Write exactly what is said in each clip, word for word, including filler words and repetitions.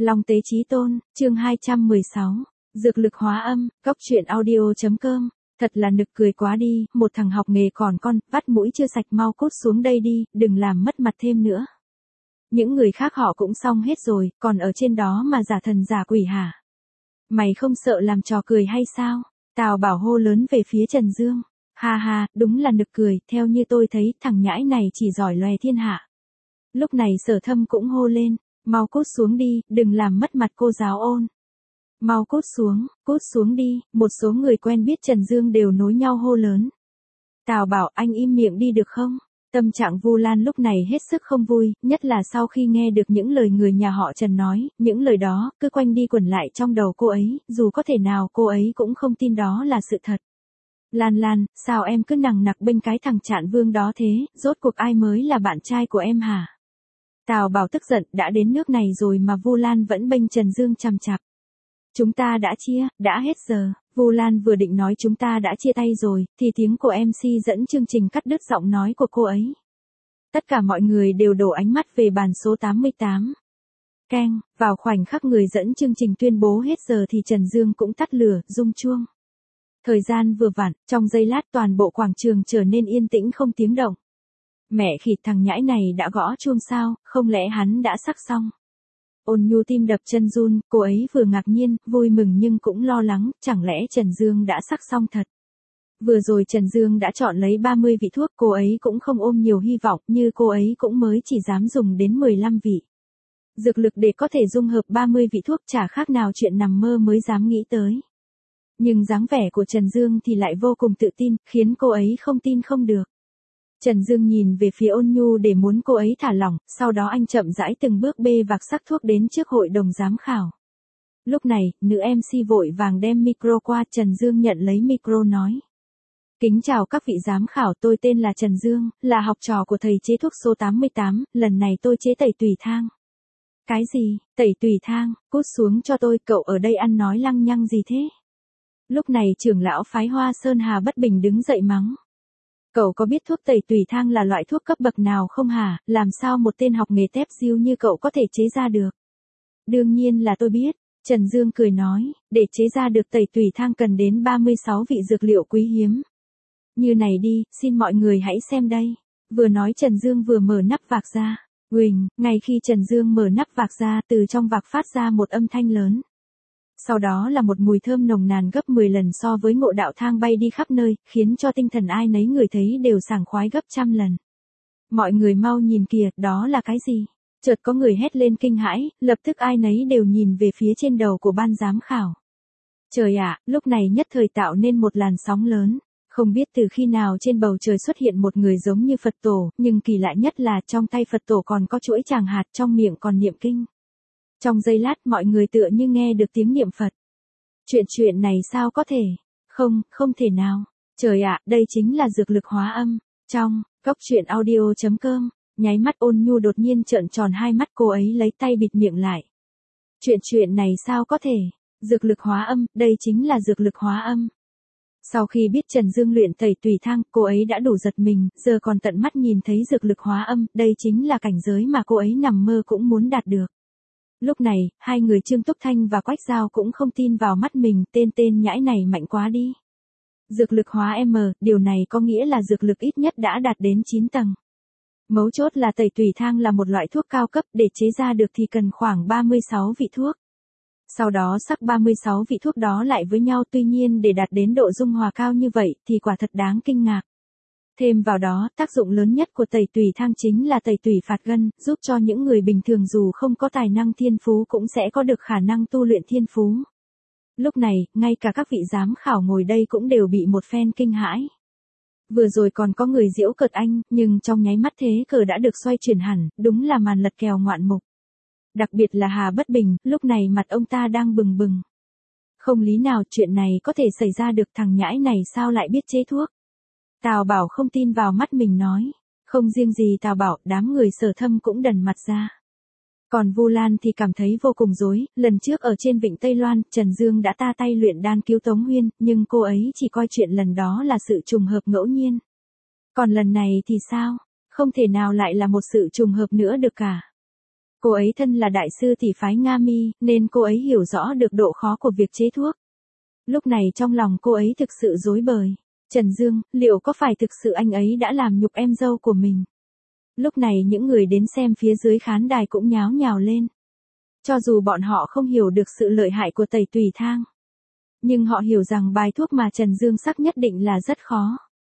Long Tế Chí Tôn, chương hai trăm mười sáu, Dược lực hóa âm, góc truyện audio.com, thật là nực cười quá đi, một thằng học nghề còn con, vắt mũi chưa sạch mau cút xuống đây đi, đừng làm mất mặt thêm nữa. Những người khác họ cũng xong hết rồi, còn ở trên đó mà giả thần giả quỷ hả? Mày không sợ làm trò cười hay sao? Tào Bảo hô lớn về phía Trần Dương. Ha ha, đúng là nực cười, theo như tôi thấy, thằng nhãi này chỉ giỏi lòe thiên hạ. Lúc này Sở Thâm cũng hô lên, mau cút xuống đi, đừng làm mất mặt cô giáo ôn. Mau cút xuống, cút xuống đi, một số người quen biết Trần Dương đều nối nhau hô lớn. Tào Bảo, anh im miệng đi được không? Tâm trạng Vu Lan lúc này hết sức không vui, nhất là sau khi nghe được những lời người nhà họ Trần nói, những lời đó cứ quanh đi quẩn lại trong đầu cô ấy, dù có thể nào cô ấy cũng không tin đó là sự thật. Lan Lan, sao em cứ nằng nặc bên cái thằng Trạn Vương đó thế, rốt cuộc ai mới là bạn trai của em hả? Tào Bảo tức giận, đã đến nước này rồi mà Vu Lan vẫn bênh Trần Dương chằm chằm. Chúng ta đã chia, đã hết giờ. Vu Lan vừa định nói chúng ta đã chia tay rồi, thì tiếng của em xê dẫn chương trình cắt đứt giọng nói của cô ấy. Tất cả mọi người đều đổ ánh mắt về bàn số tám mươi tám. Keng, vào khoảnh khắc người dẫn chương trình tuyên bố hết giờ thì Trần Dương cũng tắt lửa, rung chuông. Thời gian vừa vặn, trong giây lát toàn bộ quảng trường trở nên yên tĩnh không tiếng động. Mẹ khịt, thằng nhãi này đã gõ chuông sao, không lẽ hắn đã sắc xong? Ôn Nhu tim đập chân run, cô ấy vừa ngạc nhiên, vui mừng nhưng cũng lo lắng, chẳng lẽ Trần Dương đã sắc xong thật? Vừa rồi Trần Dương đã chọn lấy ba mươi vị thuốc, cô ấy cũng không ôm nhiều hy vọng, như cô ấy cũng mới chỉ dám dùng đến mười lăm vị. Dược lực để có thể dung hợp ba mươi vị thuốc chả khác nào chuyện nằm mơ mới dám nghĩ tới. Nhưng dáng vẻ của Trần Dương thì lại vô cùng tự tin, khiến cô ấy không tin không được. Trần Dương nhìn về phía Ôn Nhu để muốn cô ấy thả lỏng, sau đó anh chậm rãi từng bước bê vạc sắc thuốc đến trước hội đồng giám khảo. Lúc này, nữ em xê vội vàng đem micro qua, Trần Dương nhận lấy micro nói. Kính chào các vị giám khảo, tôi tên là Trần Dương, là học trò của thầy chế thuốc số tám mươi tám, lần này tôi chế tẩy tùy thang. Cái gì, tẩy tùy thang, cút xuống cho tôi, cậu ở đây ăn nói lăng nhăng gì thế? Lúc này trưởng lão phái Hoa Sơn Hà Bất Bình đứng dậy mắng. Cậu có biết thuốc tẩy tùy thang là loại thuốc cấp bậc nào không hả, làm sao một tên học nghề tép diêu như cậu có thể chế ra được? Đương nhiên là tôi biết, Trần Dương cười nói, để chế ra được tẩy tùy thang cần đến ba mươi sáu vị dược liệu quý hiếm. Như này đi, xin mọi người hãy xem đây. Vừa nói Trần Dương vừa mở nắp vạc ra. Uỳnh, ngay khi Trần Dương mở nắp vạc ra, từ trong vạc phát ra một âm thanh lớn. Sau đó là một mùi thơm nồng nàn gấp mười lần so với ngộ đạo thang bay đi khắp nơi, khiến cho tinh thần ai nấy người thấy đều sảng khoái gấp trăm lần. Mọi người mau nhìn kìa, đó là cái gì? Chợt có người hét lên kinh hãi, lập tức ai nấy đều nhìn về phía trên đầu của ban giám khảo. Trời ạ, lúc này nhất thời tạo nên một làn sóng lớn. Không biết từ khi nào trên bầu trời xuất hiện một người giống như Phật tổ, nhưng kỳ lạ nhất là trong tay Phật tổ còn có chuỗi tràng hạt, trong miệng còn niệm kinh. Trong giây lát mọi người tựa như nghe được tiếng niệm Phật. Chuyện chuyện này sao có thể? Không, không thể nào. Trời ạ, đây chính là dược lực hóa âm. Trong, góc truyện audio.com, nháy mắt Ôn Nhu đột nhiên trợn tròn hai mắt, cô ấy lấy tay bịt miệng lại. Chuyện chuyện này sao có thể? Dược lực hóa âm, đây chính là dược lực hóa âm. Sau khi biết Trần Dương luyện tẩy tùy thang, cô ấy đã đủ giật mình, giờ còn tận mắt nhìn thấy dược lực hóa âm, đây chính là cảnh giới mà cô ấy nằm mơ cũng muốn đạt được. Lúc này, hai người Trương Túc Thanh và Quách Giao cũng không tin vào mắt mình, tên tên nhãi này mạnh quá đi. Dược lực hóa M, điều này có nghĩa là dược lực ít nhất đã đạt đến chín tầng. Mấu chốt là tẩy tùy thang là một loại thuốc cao cấp, để chế ra được thì cần khoảng ba mươi sáu vị thuốc. Sau đó sắc ba mươi sáu vị thuốc đó lại với nhau, tuy nhiên để đạt đến độ dung hòa cao như vậy thì quả thật đáng kinh ngạc. Thêm vào đó, tác dụng lớn nhất của tẩy tùy thang chính là tẩy tùy phạt gân, giúp cho những người bình thường dù không có tài năng thiên phú cũng sẽ có được khả năng tu luyện thiên phú. Lúc này, ngay cả các vị giám khảo ngồi đây cũng đều bị một phen kinh hãi. Vừa rồi còn có người giễu cợt anh, nhưng trong nháy mắt thế cờ đã được xoay chuyển hẳn, đúng là màn lật kèo ngoạn mục. Đặc biệt là Hà Bất Bình, lúc này mặt ông ta đang bừng bừng. Không lý nào chuyện này có thể xảy ra được, thằng nhãi này sao lại biết chế thuốc? Tào Bảo không tin vào mắt mình nói. Không riêng gì Tào Bảo, đám người Sở Thâm cũng đần mặt ra. Còn Vu Lan thì cảm thấy vô cùng rối, lần trước ở trên vịnh Tây Loan, Trần Dương đã ta tay luyện đan cứu Tống Huyên, nhưng cô ấy chỉ coi chuyện lần đó là sự trùng hợp ngẫu nhiên. Còn lần này thì sao? Không thể nào lại là một sự trùng hợp nữa được cả. Cô ấy thân là đại sư tỷ phái Nga Mi, nên cô ấy hiểu rõ được độ khó của việc chế thuốc. Lúc này trong lòng cô ấy thực sự rối bời. Trần Dương, liệu có phải thực sự anh ấy đã làm nhục em dâu của mình? Lúc này những người đến xem phía dưới khán đài cũng nháo nhào lên. Cho dù bọn họ không hiểu được sự lợi hại của tẩy tùy thang, nhưng họ hiểu rằng bài thuốc mà Trần Dương sắc nhất định là rất khó.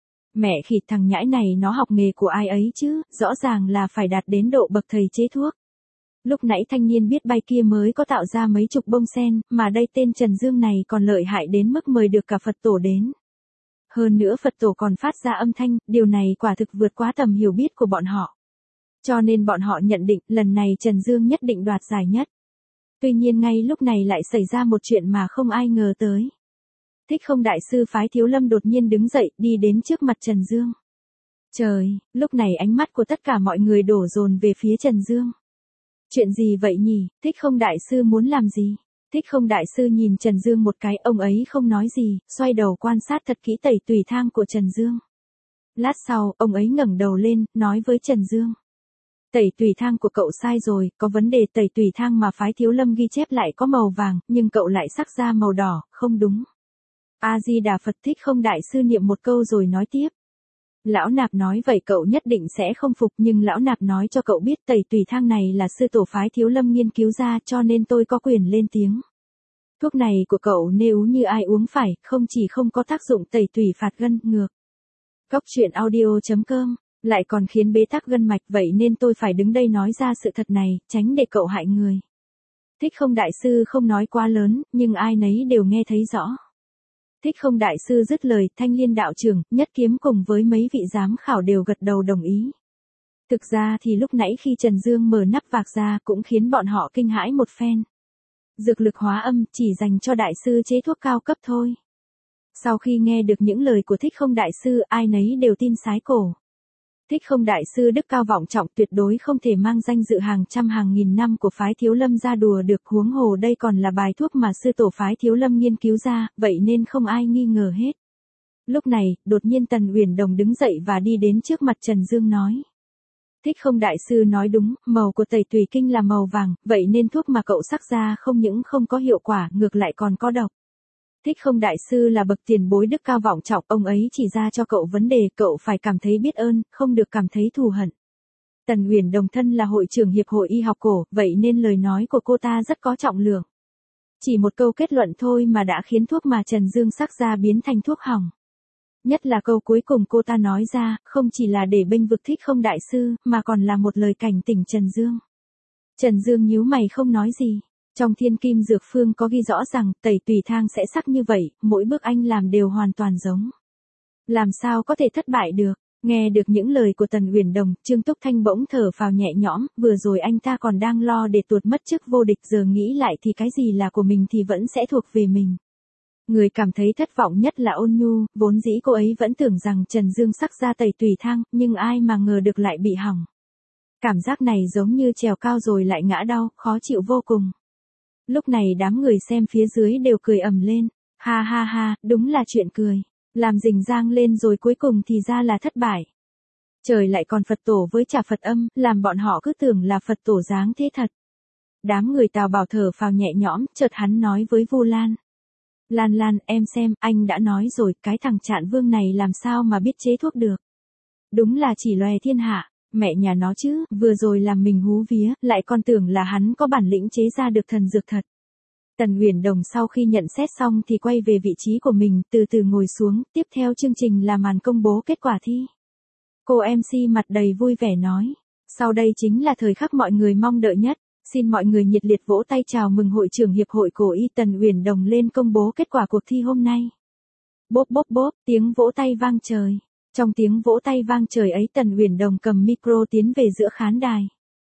Mẹ khịt, thằng nhãi này nó học nghề của ai ấy chứ, rõ ràng là phải đạt đến độ bậc thầy chế thuốc. Lúc nãy thanh niên biết bay kia mới có tạo ra mấy chục bông sen, mà đây tên Trần Dương này còn lợi hại đến mức mời được cả Phật tổ đến. Hơn nữa Phật tổ còn phát ra âm thanh, điều này quả thực vượt quá tầm hiểu biết của bọn họ. Cho nên bọn họ nhận định lần này Trần Dương nhất định đoạt giải nhất. Tuy nhiên ngay lúc này lại xảy ra một chuyện mà không ai ngờ tới. Thích Không đại sư phái Thiếu Lâm đột nhiên đứng dậy, đi đến trước mặt Trần Dương. Trời, lúc này ánh mắt của tất cả mọi người đổ dồn về phía Trần Dương. Chuyện gì vậy nhỉ, Thích Không đại sư muốn làm gì? Thích Không đại sư nhìn Trần Dương một cái, ông ấy không nói gì, xoay đầu quan sát thật kỹ tẩy tùy thang của Trần Dương. Lát sau, ông ấy ngẩng đầu lên, nói với Trần Dương. Tẩy tùy thang của cậu sai rồi, có vấn đề. Tẩy tùy thang mà phái Thiếu Lâm ghi chép lại có màu vàng, nhưng cậu lại sắc ra màu đỏ, không đúng. A-di-đà Phật. Thích Không đại sư niệm một câu rồi nói tiếp. Lão nạp nói vậy cậu nhất định sẽ không phục, nhưng lão nạp nói cho cậu biết tẩy tùy thang này là sư tổ phái Thiếu Lâm nghiên cứu ra, cho nên tôi có quyền lên tiếng. Thuốc này của cậu nếu như ai uống phải, không chỉ không có tác dụng tẩy tùy phạt gân, ngược. Cóc truyện audio chấm com, lại còn khiến bế tắc gân mạch, vậy nên tôi phải đứng đây nói ra sự thật này, tránh để cậu hại người. Thích Không đại sư không nói quá lớn, nhưng ai nấy đều nghe thấy rõ. Thích Không đại sư dứt lời, Thanh Liên đạo trưởng, Nhất Kiếm cùng với mấy vị giám khảo đều gật đầu đồng ý. Thực ra thì lúc nãy khi Trần Dương mở nắp vạc ra cũng khiến bọn họ kinh hãi một phen. Dược lực hóa âm chỉ dành cho đại sư chế thuốc cao cấp thôi. Sau khi nghe được những lời của Thích Không đại sư, ai nấy đều tin sái cổ. Thích Không đại sư đức cao vọng trọng, tuyệt đối không thể mang danh dự hàng trăm hàng nghìn năm của phái Thiếu Lâm ra đùa được, huống hồ đây còn là bài thuốc mà sư tổ phái Thiếu Lâm nghiên cứu ra, vậy nên không ai nghi ngờ hết. Lúc này, đột nhiên Tần Uyển Đồng đứng dậy và đi đến trước mặt Trần Dương nói. Thích Không đại sư nói đúng, màu của tẩy tùy kinh là màu vàng, vậy nên thuốc mà cậu sắc ra không những không có hiệu quả, ngược lại còn có độc. Thích Không đại sư là bậc tiền bối đức cao vọng trọng, ông ấy chỉ ra cho cậu vấn đề, cậu phải cảm thấy biết ơn, không được cảm thấy thù hận. Tần Uyển Đồng thân là hội trưởng hiệp hội y học cổ, vậy nên lời nói của cô ta rất có trọng lượng. Chỉ một câu kết luận thôi mà đã khiến thuốc mà Trần Dương sắc ra biến thành thuốc hỏng. Nhất là câu cuối cùng cô ta nói ra, không chỉ là để bênh vực Thích Không đại sư, mà còn là một lời cảnh tỉnh Trần Dương. Trần Dương nhíu mày không nói gì. Trong Thiên Kim Dược Phương có ghi rõ rằng, tẩy tùy thang sẽ sắc như vậy, mỗi bước anh làm đều hoàn toàn giống. Làm sao có thể thất bại được? Nghe được những lời của Tần Uyển Đồng, Trương Túc Thanh bỗng thở phào nhẹ nhõm, vừa rồi anh ta còn đang lo để tuột mất chức vô địch, giờ nghĩ lại thì cái gì là của mình thì vẫn sẽ thuộc về mình. Người cảm thấy thất vọng nhất là Ôn Nhu, vốn dĩ cô ấy vẫn tưởng rằng Trần Dương sắc ra tẩy tùy thang, nhưng ai mà ngờ được lại bị hỏng. Cảm giác này giống như trèo cao rồi lại ngã đau, khó chịu vô cùng. Lúc này đám người xem phía dưới đều cười ầm lên, ha ha ha, đúng là chuyện cười, làm rình rang lên rồi cuối cùng thì ra là thất bại. Trời lại còn Phật tổ với trả Phật âm, làm bọn họ cứ tưởng là Phật tổ dáng thế thật. Đám người Tào Bảo thở phào nhẹ nhõm, chợt hắn nói với Vu Lan. Lan Lan, em xem, anh đã nói rồi, cái thằng Trạn Vương này làm sao mà biết chế thuốc được. Đúng là chỉ lòe thiên hạ. Mẹ nhà nó chứ, vừa rồi làm mình hú vía, lại còn tưởng là hắn có bản lĩnh chế ra được thần dược thật. Tần Uyển Đồng sau khi nhận xét xong thì quay về vị trí của mình, từ từ ngồi xuống, tiếp theo chương trình là màn công bố kết quả thi. Cô em xê mặt đầy vui vẻ nói, sau đây chính là thời khắc mọi người mong đợi nhất, xin mọi người nhiệt liệt vỗ tay chào mừng hội trưởng hiệp hội cổ y Tần Uyển Đồng lên công bố kết quả cuộc thi hôm nay. Bốp bốp bốp, tiếng vỗ tay vang trời. Trong tiếng vỗ tay vang trời ấy Tần Uyển Đồng cầm micro tiến về giữa khán đài.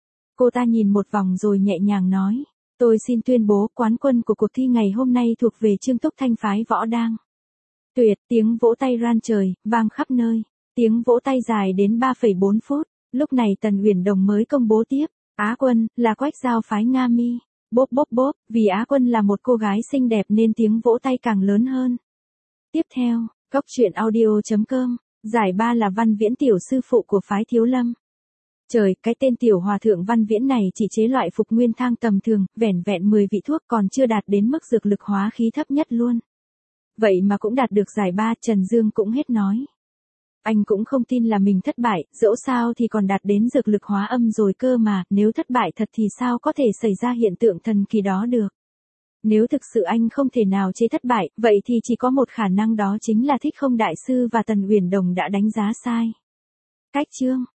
Cô ta nhìn một vòng rồi nhẹ nhàng nói, tôi xin tuyên bố quán quân của cuộc thi ngày hôm nay thuộc về Trương Túc Thanh phái Võ Đang. Tuyệt, tiếng vỗ tay ran trời, vang khắp nơi, tiếng vỗ tay dài đến ba phẩy bốn phút, lúc này Tần Uyển Đồng mới công bố tiếp, Á quân, là Quách Giao phái Nga Mi. Bốp bốp bốp, vì Á quân là một cô gái xinh đẹp nên tiếng vỗ tay càng lớn hơn. Tiếp theo, cóc truyện audio chấm com. Giải ba là Văn Viễn tiểu sư phụ của phái Thiếu Lâm. Trời, cái tên tiểu hòa thượng Văn Viễn này chỉ chế loại phục nguyên thang tầm thường, vẻn vẹn mười vị thuốc còn chưa đạt đến mức dược lực hóa khí thấp nhất luôn. Vậy mà cũng đạt được giải ba, Trần Dương cũng hết nói. Anh cũng không tin là mình thất bại, dẫu sao thì còn đạt đến dược lực hóa âm rồi cơ mà, nếu thất bại thật thì sao có thể xảy ra hiện tượng thần kỳ đó được. Nếu thực sự anh không thể nào chế thất bại, vậy thì chỉ có một khả năng, đó chính là Thích Không đại sư và Tần Uyển Đồng đã đánh giá sai. Cách chương